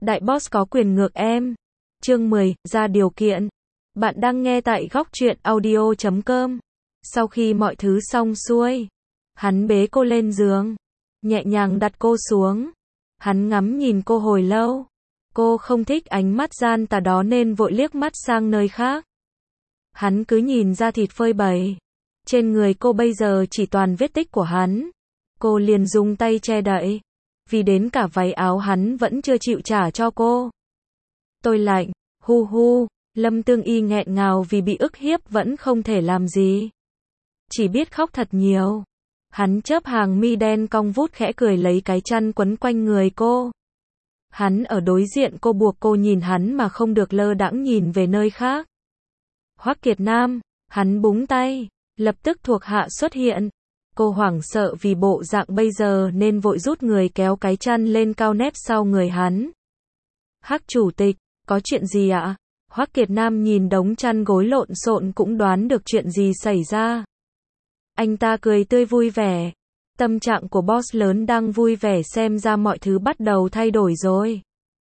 Đại boss có quyền ngược em. Chương 10, ra điều kiện. Bạn đang nghe tại góc truyện audio.com. Sau khi mọi thứ xong xuôi, hắn bế cô lên giường, nhẹ nhàng đặt cô xuống. Hắn ngắm nhìn cô hồi lâu. Cô không thích ánh mắt gian tà đó nên vội liếc mắt sang nơi khác. Hắn cứ nhìn ra thịt phơi bày. Trên người cô bây giờ chỉ toàn vết tích của hắn. Cô liền dùng tay che đậy. Vì đến cả váy áo hắn vẫn chưa chịu trả cho cô. Tôi lạnh, hu hu, Lâm Tương Y nghẹn ngào vì bị ức hiếp vẫn không thể làm gì. Chỉ biết khóc thật nhiều. Hắn chớp hàng mi đen cong vút khẽ cười lấy cái chăn quấn quanh người cô. Hắn ở đối diện cô buộc cô nhìn hắn mà không được lơ đãng nhìn về nơi khác. Hoắc Kiệt Nam, hắn búng tay, lập tức thuộc hạ xuất hiện. Cô hoảng sợ vì bộ dạng bây giờ nên vội rút người kéo cái chăn lên cao nép sau người hắn. Hắc chủ tịch, có chuyện gì ạ? Hoắc Kiệt Nam nhìn đống chăn gối lộn xộn cũng đoán được chuyện gì xảy ra. Anh ta cười tươi vui vẻ. Tâm trạng của boss lớn đang vui vẻ xem ra mọi thứ bắt đầu thay đổi rồi.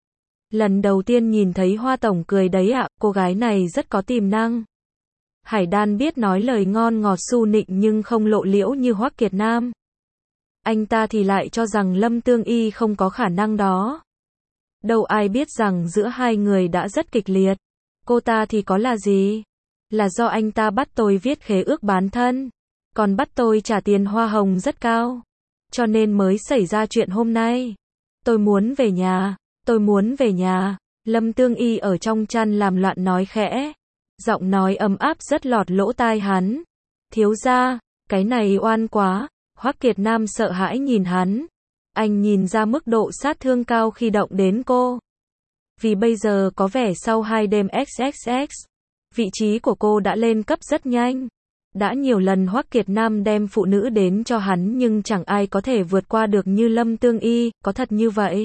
Lần đầu tiên nhìn thấy Hoa tổng cười đấy ạ, cô gái này rất có tiềm năng. Hải Đan biết nói lời ngon ngọt su nịnh nhưng không lộ liễu như Hoắc Kiệt Nam. Anh ta thì lại cho rằng Lâm Tương Y không có khả năng đó. Đâu ai biết rằng giữa hai người đã rất kịch liệt. Cô ta thì có là gì? Là do anh ta bắt tôi viết khế ước bán thân. Còn bắt tôi trả tiền hoa hồng rất cao. Cho nên mới xảy ra chuyện hôm nay. Tôi muốn về nhà. Tôi muốn về nhà. Lâm Tương Y ở trong chăn làm loạn nói khẽ. Giọng nói ấm áp rất lọt lỗ tai hắn. Thiếu gia, cái này oan quá. Hoắc Kiệt Nam sợ hãi nhìn hắn. Anh nhìn ra mức độ sát thương cao khi động đến cô. Vì bây giờ có vẻ sau 2 đêm XXX, vị trí của cô đã lên cấp rất nhanh. Đã nhiều lần Hoắc Kiệt Nam đem phụ nữ đến cho hắn nhưng chẳng ai có thể vượt qua được như Lâm Tương Y, có thật như vậy?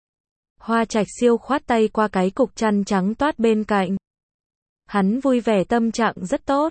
Hoa Trạch Siêu khoát tay qua cái cục chăn trắng toát bên cạnh. Hắn vui vẻ tâm trạng rất tốt.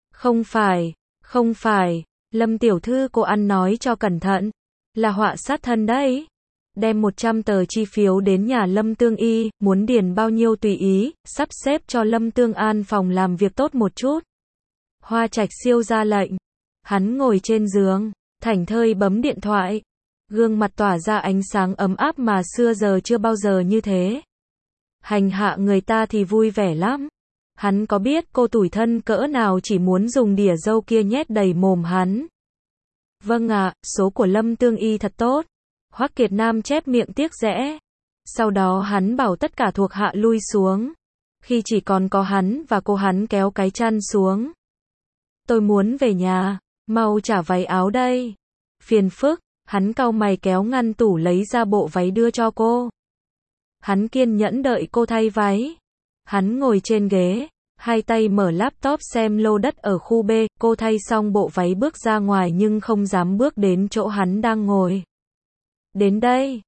Không phải, Lâm tiểu thư cô ăn nói cho cẩn thận. Là họa sát thân đấy. Đem 100 tờ chi phiếu đến nhà Lâm Tương Y, muốn điền bao nhiêu tùy ý, sắp xếp cho Lâm Tương An phòng làm việc tốt một chút. Hoa Trạch Siêu ra lệnh. Hắn ngồi trên giường, thảnh thơi bấm điện thoại. Gương mặt tỏa ra ánh sáng ấm áp mà xưa giờ chưa bao giờ như thế. Hành hạ người ta thì vui vẻ lắm. Hắn có biết cô tủi thân cỡ nào chỉ muốn dùng đỉa dâu kia nhét đầy mồm hắn. Vâng ạ, số của Lâm Tương Y thật tốt. Hoắc Kiệt Nam chép miệng tiếc rẽ. Sau đó hắn bảo tất cả thuộc hạ lui xuống. Khi chỉ còn có hắn và cô hắn kéo cái chăn xuống. Tôi muốn về nhà, mau trả váy áo đây. Phiền phức, hắn cau mày kéo ngăn tủ lấy ra bộ váy đưa cho cô. Hắn kiên nhẫn đợi cô thay váy. Hắn ngồi trên ghế, hai tay mở laptop xem lô đất ở khu B, cô thay xong bộ váy bước ra ngoài nhưng không dám bước đến chỗ hắn đang ngồi. Đến đây,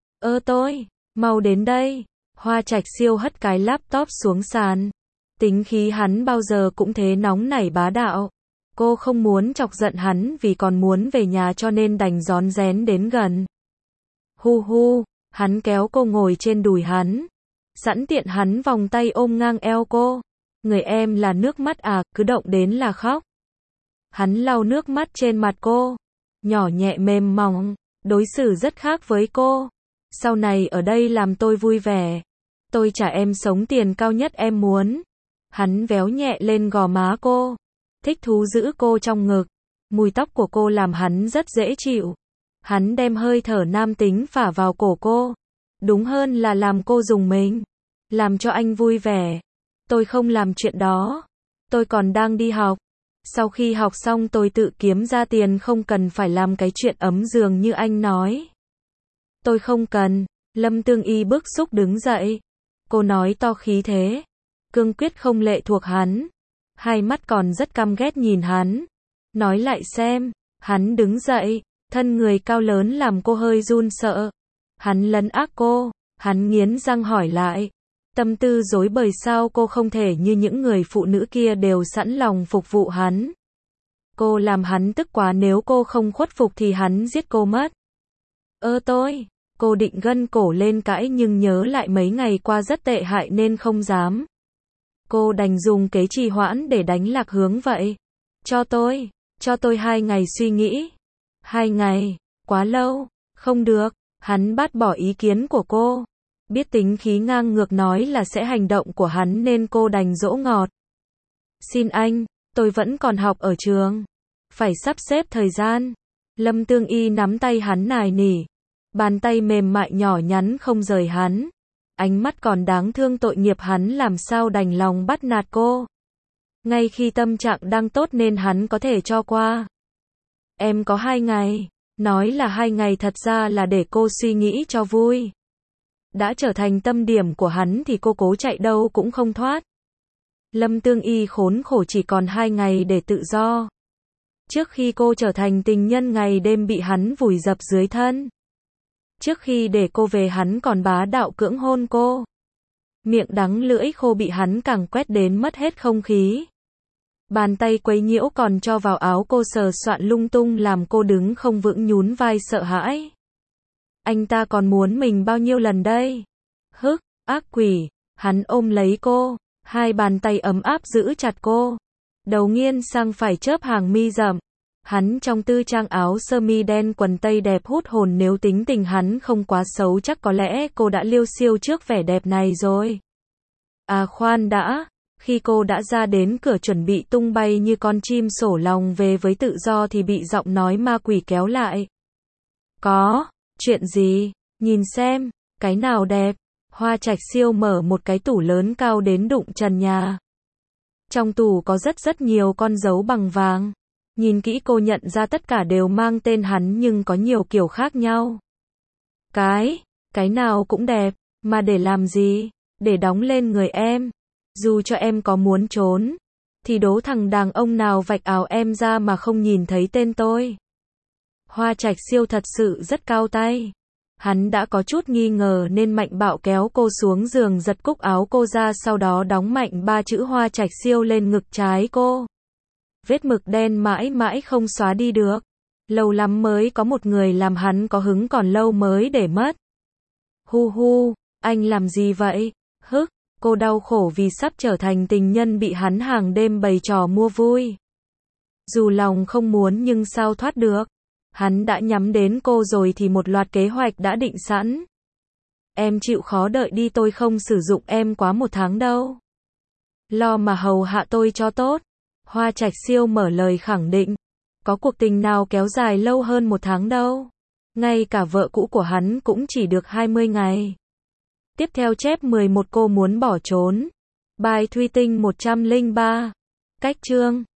mau đến đây. Hoa Trạch Siêu hất cái laptop xuống sàn. Tính khí hắn bao giờ cũng thế nóng nảy bá đạo. Cô không muốn chọc giận hắn vì còn muốn về nhà cho nên đành rón rén đến gần. Hu hu, hắn kéo cô ngồi trên đùi hắn. Sẵn tiện hắn vòng tay ôm ngang eo cô. Người em là nước mắt à, cứ động đến là khóc. Hắn lau nước mắt trên mặt cô. Nhỏ nhẹ mềm mỏng, đối xử rất khác với cô. Sau này ở đây làm tôi vui vẻ. Tôi trả em sống tiền cao nhất em muốn. Hắn véo nhẹ lên gò má cô. Thích thú giữ cô trong ngực. Mùi tóc của cô làm hắn rất dễ chịu. Hắn đem hơi thở nam tính phả vào cổ cô. Đúng hơn là làm cô rùng mình. Làm cho anh vui vẻ. Tôi không làm chuyện đó. Tôi còn đang đi học. Sau khi học xong tôi tự kiếm ra tiền không cần phải làm cái chuyện ấm giường như anh nói. Tôi không cần. Lâm Tương Y bức xúc đứng dậy. Cô nói to khí thế. Cương quyết không lệ thuộc hắn. Hai mắt còn rất căm ghét nhìn hắn. Nói lại xem. Hắn đứng dậy. Thân người cao lớn làm cô hơi run sợ. Hắn lấn ác cô. Hắn nghiến răng hỏi lại. Tâm tư rối bời sao cô không thể như những người phụ nữ kia đều sẵn lòng phục vụ hắn. Cô làm hắn tức quá nếu cô không khuất phục thì hắn giết cô mất. Cô định gân cổ lên cãi nhưng nhớ lại mấy ngày qua rất tệ hại nên không dám. Cô đành dùng kế trì hoãn để đánh lạc hướng vậy. Cho tôi 2 ngày suy nghĩ. 2 ngày, quá lâu, không được, hắn bác bỏ ý kiến của cô. Biết tính khí ngang ngược nói là sẽ hành động của hắn nên cô đành dỗ ngọt. Xin anh, tôi vẫn còn học ở trường. Phải sắp xếp thời gian. Lâm Tương Y nắm tay hắn nài nỉ. Bàn tay mềm mại nhỏ nhắn không rời hắn. Ánh mắt còn đáng thương tội nghiệp hắn làm sao đành lòng bắt nạt cô. Ngay khi tâm trạng đang tốt nên hắn có thể cho qua. Em có 2 ngày. Nói là 2 ngày thật ra là để cô suy nghĩ cho vui. Đã trở thành tâm điểm của hắn thì cô cố chạy đâu cũng không thoát. Lâm Tương Y khốn khổ chỉ còn 2 ngày để tự do. Trước khi cô trở thành tình nhân ngày đêm bị hắn vùi dập dưới thân. Trước khi để cô về hắn còn bá đạo cưỡng hôn cô. Miệng đắng lưỡi khô bị hắn càng quét đến mất hết không khí. Bàn tay quấy nhiễu còn cho vào áo cô sờ soạn lung tung làm cô đứng không vững nhún vai sợ hãi. Anh ta còn muốn mình bao nhiêu lần đây? Hức, ác quỷ, hắn ôm lấy cô, 2 bàn tay ấm áp giữ chặt cô. Đầu nghiêng sang phải chớp hàng mi rậm. Hắn trong tư trang áo sơ mi đen quần tây đẹp hút hồn nếu tính tình hắn không quá xấu chắc có lẽ cô đã liêu xiêu trước vẻ đẹp này rồi. À khoan đã, khi cô đã ra đến cửa chuẩn bị tung bay như con chim sổ lòng về với tự do thì bị giọng nói ma quỷ kéo lại. Có, chuyện gì, nhìn xem, cái nào đẹp. Hoa Trạch Siêu mở một cái tủ lớn cao đến đụng trần nhà. Trong tủ có rất nhiều con dấu bằng vàng. Nhìn kỹ cô nhận ra tất cả đều mang tên hắn nhưng có nhiều kiểu khác nhau. Cái nào cũng đẹp, mà để làm gì? Để đóng lên người em. Dù cho em có muốn trốn, thì đố thằng đàn ông nào vạch áo em ra mà không nhìn thấy tên tôi. Hoa Trạch Siêu thật sự rất cao tay. Hắn đã có chút nghi ngờ nên mạnh bạo kéo cô xuống giường giật cúc áo cô ra sau đó đóng mạnh 3 chữ Hoa Trạch Siêu lên ngực trái cô. Vết mực đen mãi mãi không xóa đi được. Lâu lắm mới có một người làm hắn có hứng còn lâu mới để mất. Hu hu, anh làm gì vậy? Hức, cô đau khổ vì sắp trở thành tình nhân bị hắn hàng đêm bày trò mua vui. Dù lòng không muốn nhưng sao thoát được. Hắn đã nhắm đến cô rồi thì một loạt kế hoạch đã định sẵn. Em chịu khó đợi đi tôi không sử dụng em quá 1 tháng đâu. Lo mà hầu hạ tôi cho tốt. Hoa Trạch Siêu mở lời khẳng định. Có cuộc tình nào kéo dài lâu hơn 1 tháng đâu. Ngay cả vợ cũ của hắn cũng chỉ được 20 ngày. Tiếp theo chép 11 cô muốn bỏ trốn. Bài Thủy Tinh 103. Cách chương